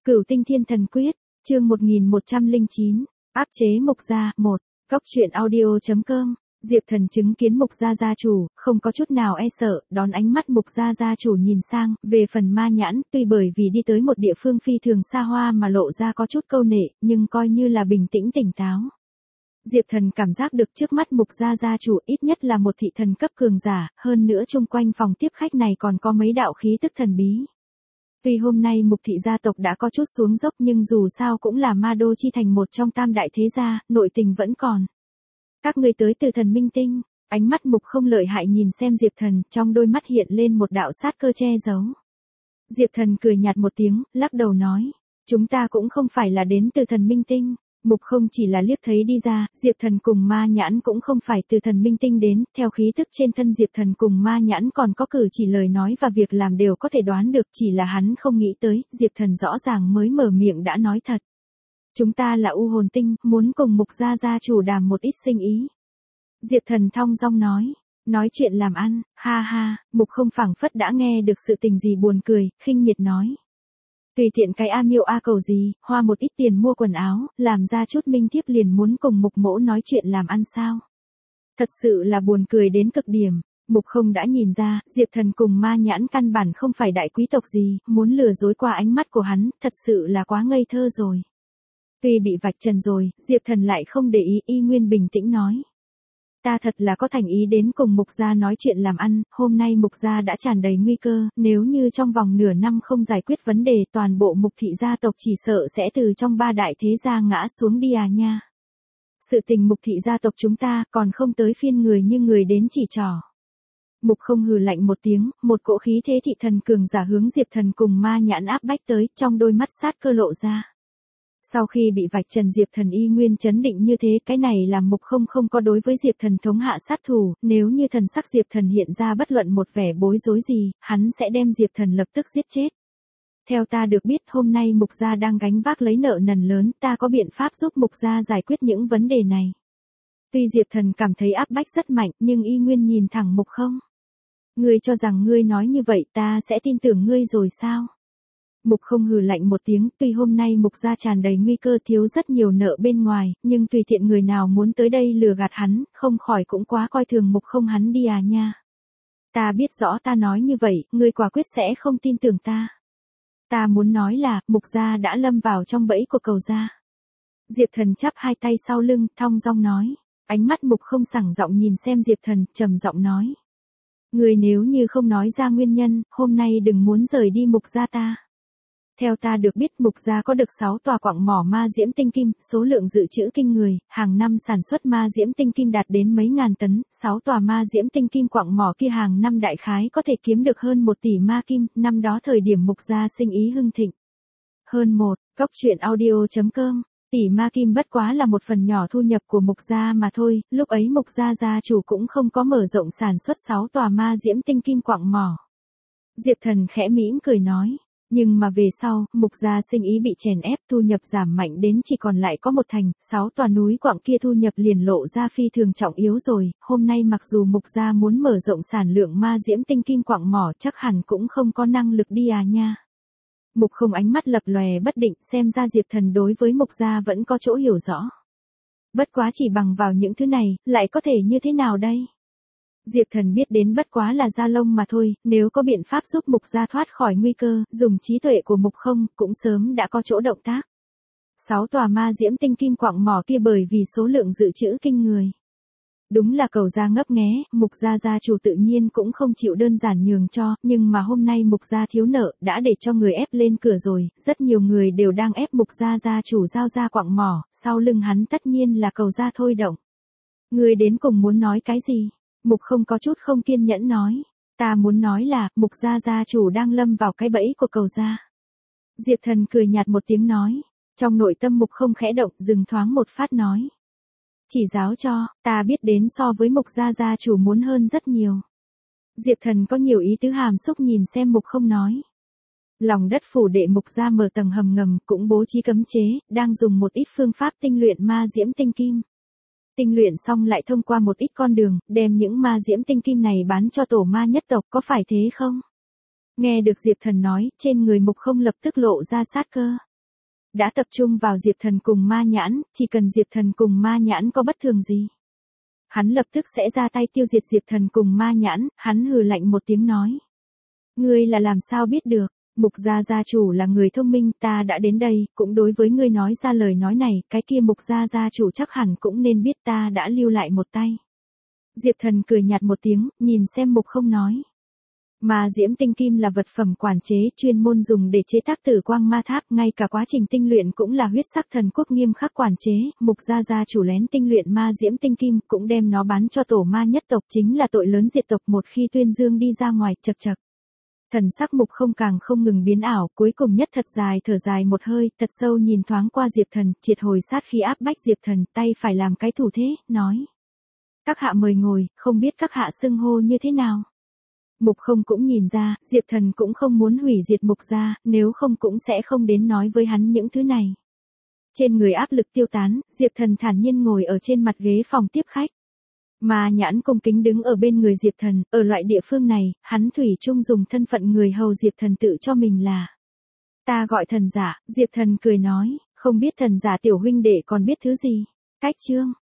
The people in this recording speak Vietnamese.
Cửu Tinh Thiên Thần Quyết, chương 1109, áp chế Mục Gia, 1, Cóc truyện audio.com. Diệp Thần chứng kiến Mục Gia gia chủ, không có chút nào e sợ, đón ánh mắt Mục Gia gia chủ nhìn sang, về phần Ma Nhãn, tuy bởi vì đi tới một địa phương phi thường xa hoa mà lộ ra có chút câu nệ, nhưng coi như là bình tĩnh tỉnh táo. Diệp Thần cảm giác được trước mắt Mục Gia gia chủ ít nhất là một thị thần cấp cường giả, hơn nữa chung quanh phòng tiếp khách này còn có mấy đạo khí tức thần bí. Tuy hôm nay Mục thị gia tộc đã có chút xuống dốc nhưng dù sao cũng là Ma Đô chi thành một trong tam đại thế gia, nội tình vẫn còn. Các ngươi tới từ Thần Minh Tinh, ánh mắt Mục Không lợi hại nhìn xem Diệp Thần, trong đôi mắt hiện lên một đạo sát cơ che giấu. Diệp Thần cười nhạt một tiếng, lắc đầu nói, chúng ta cũng không phải là đến từ Thần Minh Tinh. Mục Không chỉ là liếc thấy đi ra, Diệp Thần cùng Ma Nhãn cũng không phải từ Thần Minh Tinh đến, theo khí tức trên thân Diệp Thần cùng Ma Nhãn còn có cử chỉ lời nói và việc làm đều có thể đoán được, chỉ là hắn không nghĩ tới, Diệp Thần rõ ràng mới mở miệng đã nói thật. Chúng ta là U Hồn Tinh, muốn cùng Mục Gia gia chủ đàm một ít sinh ý. Diệp Thần thong dong nói chuyện làm ăn, ha ha. Mục Không phảng phất đã nghe được sự tình gì buồn cười, khinh miệt nói. Tùy tiện cái A Miêu A Cầu gì, hoa một ít tiền mua quần áo, làm ra chút minh thiếp liền muốn cùng Mục mỗ nói chuyện làm ăn sao. Thật sự là buồn cười đến cực điểm. Mục Không đã nhìn ra, Diệp Thần cùng Ma Nhãn căn bản không phải đại quý tộc gì, muốn lừa dối qua ánh mắt của hắn, thật sự là quá ngây thơ rồi. Tuy bị vạch trần rồi, Diệp Thần lại không để ý, y nguyên bình tĩnh nói. Ta thật là có thành ý đến cùng Mục Gia nói chuyện làm ăn, hôm nay Mục Gia đã tràn đầy nguy cơ, nếu như trong vòng nửa năm không giải quyết vấn đề toàn bộ Mục thị gia tộc chỉ sợ sẽ từ trong ba đại thế gia ngã xuống đi à nha. Sự tình Mục thị gia tộc chúng ta còn không tới phiên người như người đến chỉ trỏ. Mục Không hừ lạnh một tiếng, một cỗ khí thế thị thần cường giả hướng Diệp Thần cùng Ma Nhãn áp bách tới, trong đôi mắt sát cơ lộ ra. Sau khi bị vạch trần Diệp Thần y nguyên chấn định như thế, cái này làm Mục Không không có đối với Diệp Thần thống hạ sát thủ, nếu như thần sắc Diệp Thần hiện ra bất luận một vẻ bối rối gì, hắn sẽ đem Diệp Thần lập tức giết chết. Theo ta được biết hôm nay Mục Gia đang gánh vác lấy nợ nần lớn, ta có biện pháp giúp Mục Gia giải quyết những vấn đề này. Tuy Diệp Thần cảm thấy áp bách rất mạnh, nhưng y nguyên nhìn thẳng Mục Không. Ngươi cho rằng ngươi nói như vậy ta sẽ tin tưởng ngươi rồi sao? Mục Không hừ lạnh một tiếng, tuy hôm nay Mục Gia tràn đầy nguy cơ thiếu rất nhiều nợ bên ngoài, nhưng tùy tiện người nào muốn tới đây lừa gạt hắn, không khỏi cũng quá coi thường Mục Không hắn đi à nha. Ta biết rõ ta nói như vậy, ngươi quả quyết sẽ không tin tưởng ta. Ta muốn nói là, Mục Gia đã lâm vào trong bẫy của cầu gia. Diệp Thần chắp hai tay sau lưng, thong dong nói, ánh mắt Mục Không sảng giọng nhìn xem Diệp Thần, trầm giọng nói. Ngươi nếu như không nói ra nguyên nhân, hôm nay đừng muốn rời đi Mục Gia ta. Theo ta được biết Mục Gia có được 6 tòa quặng mỏ ma diễm tinh kim, số lượng dự trữ kinh người, hàng năm sản xuất ma diễm tinh kim đạt đến mấy ngàn tấn, 6 tòa ma diễm tinh kim quặng mỏ kia hàng năm đại khái có thể kiếm được hơn 1 tỷ ma kim, năm đó thời điểm Mục Gia sinh ý hưng thịnh. Hơn 1, Cóc truyện audio.com, tỷ ma kim bất quá là một phần nhỏ thu nhập của Mục Gia mà thôi, lúc ấy Mục Gia gia chủ cũng không có mở rộng sản xuất 6 tòa ma diễm tinh kim quặng mỏ. Diệp Thần khẽ mỉm cười nói. Nhưng mà về sau, Mục Gia sinh ý bị chèn ép, thu nhập giảm mạnh đến chỉ còn lại có 1 thành, 6 tòa núi quặng kia thu nhập liền lộ ra phi thường trọng yếu rồi, hôm nay mặc dù Mục Gia muốn mở rộng sản lượng ma diễm tinh kim quặng mỏ chắc hẳn cũng không có năng lực đi à nha. Mục Không ánh mắt lập lòe bất định, xem ra Diệp Thần đối với Mục Gia vẫn có chỗ hiểu rõ. Bất quá chỉ bằng vào những thứ này, lại có thể như thế nào đây? Diệp Thần biết đến bất quá là da lông mà thôi, nếu có biện pháp giúp Mục Gia thoát khỏi nguy cơ, dùng trí tuệ của Mục Không, cũng sớm đã có chỗ động tác. 6 tòa ma diễm tinh kim quặng mỏ kia bởi vì số lượng dự trữ kinh người. Đúng là cầu gia ngấp nghé, Mục Gia gia chủ tự nhiên cũng không chịu đơn giản nhường cho, nhưng mà hôm nay Mục Gia thiếu nợ, đã để cho người ép lên cửa rồi, rất nhiều người đều đang ép Mục Gia gia chủ giao ra quặng mỏ, sau lưng hắn tất nhiên là cầu gia thôi động. Người đến cùng muốn nói cái gì? Mục Không có chút không kiên nhẫn nói. Ta muốn nói là, Mục Gia gia chủ đang lâm vào cái bẫy của cầu gia. Diệp Thần cười nhạt một tiếng nói. Trong nội tâm Mục Không khẽ động, dừng thoáng một phát nói. Chỉ giáo cho, ta biết đến so với Mục Gia gia chủ muốn hơn rất nhiều. Diệp Thần có nhiều ý tứ hàm xúc nhìn xem Mục Không nói. Lòng đất phủ đệ Mục Gia mở tầng hầm ngầm, cũng bố trí cấm chế, đang dùng một ít phương pháp tinh luyện ma diễm tinh kim. Tinh luyện xong lại thông qua một ít con đường, đem những ma diễm tinh kim này bán cho tổ ma nhất tộc, có phải thế không? Nghe được Diệp Thần nói, trên người Mục Không lập tức lộ ra sát cơ. đã tập trung vào Diệp Thần cùng Ma Nhãn, chỉ cần Diệp Thần cùng Ma Nhãn có bất thường gì, hắn lập tức sẽ ra tay tiêu diệt Diệp Thần cùng Ma Nhãn, hắn hừ lạnh một tiếng nói. Ngươi là làm sao biết được, Mục gia gia chủ là người thông minh, ta đã đến đây, cũng đối với ngươi nói ra lời nói này, cái kia Mục gia gia chủ chắc hẳn cũng nên biết ta đã lưu lại một tay. Diệp Thần cười nhạt một tiếng, nhìn xem Mục không nói. Mà diễm tinh kim là vật phẩm quản chế chuyên môn dùng để chế tác tử quang ma tháp, ngay cả quá trình tinh luyện cũng là huyết sắc thần quốc nghiêm khắc quản chế, Mục gia gia chủ lén tinh luyện ma diễm tinh kim, cũng đem nó bán cho tổ ma nhất tộc, chính là tội lớn diệt tộc. Một khi tuyên dương đi ra ngoài, chậc chậc. Thần sắc Mục không càng không ngừng biến ảo, cuối cùng nhất thật dài thở dài một hơi, thật sâu nhìn thoáng qua Diệp Thần, triệt hồi sát khí áp bách Diệp Thần, tay phải làm cái thủ thế, nói. Các hạ mời ngồi, không biết các hạ xưng hô như thế nào. Mục không cũng nhìn ra, Diệp Thần cũng không muốn hủy diệt Mục gia, nếu không cũng sẽ không đến nói với hắn những thứ này. Trên người áp lực tiêu tán, Diệp Thần thản nhiên ngồi ở trên mặt ghế phòng tiếp khách. Ma Nhãn cung kính đứng ở bên người Diệp Thần, ở loại địa phương này, hắn thủy chung dùng thân phận người hầu Diệp Thần tự cho mình là. Ta gọi thần giả, Diệp Thần cười nói, không biết thần giả tiểu huynh đệ còn biết thứ gì. Cách chương.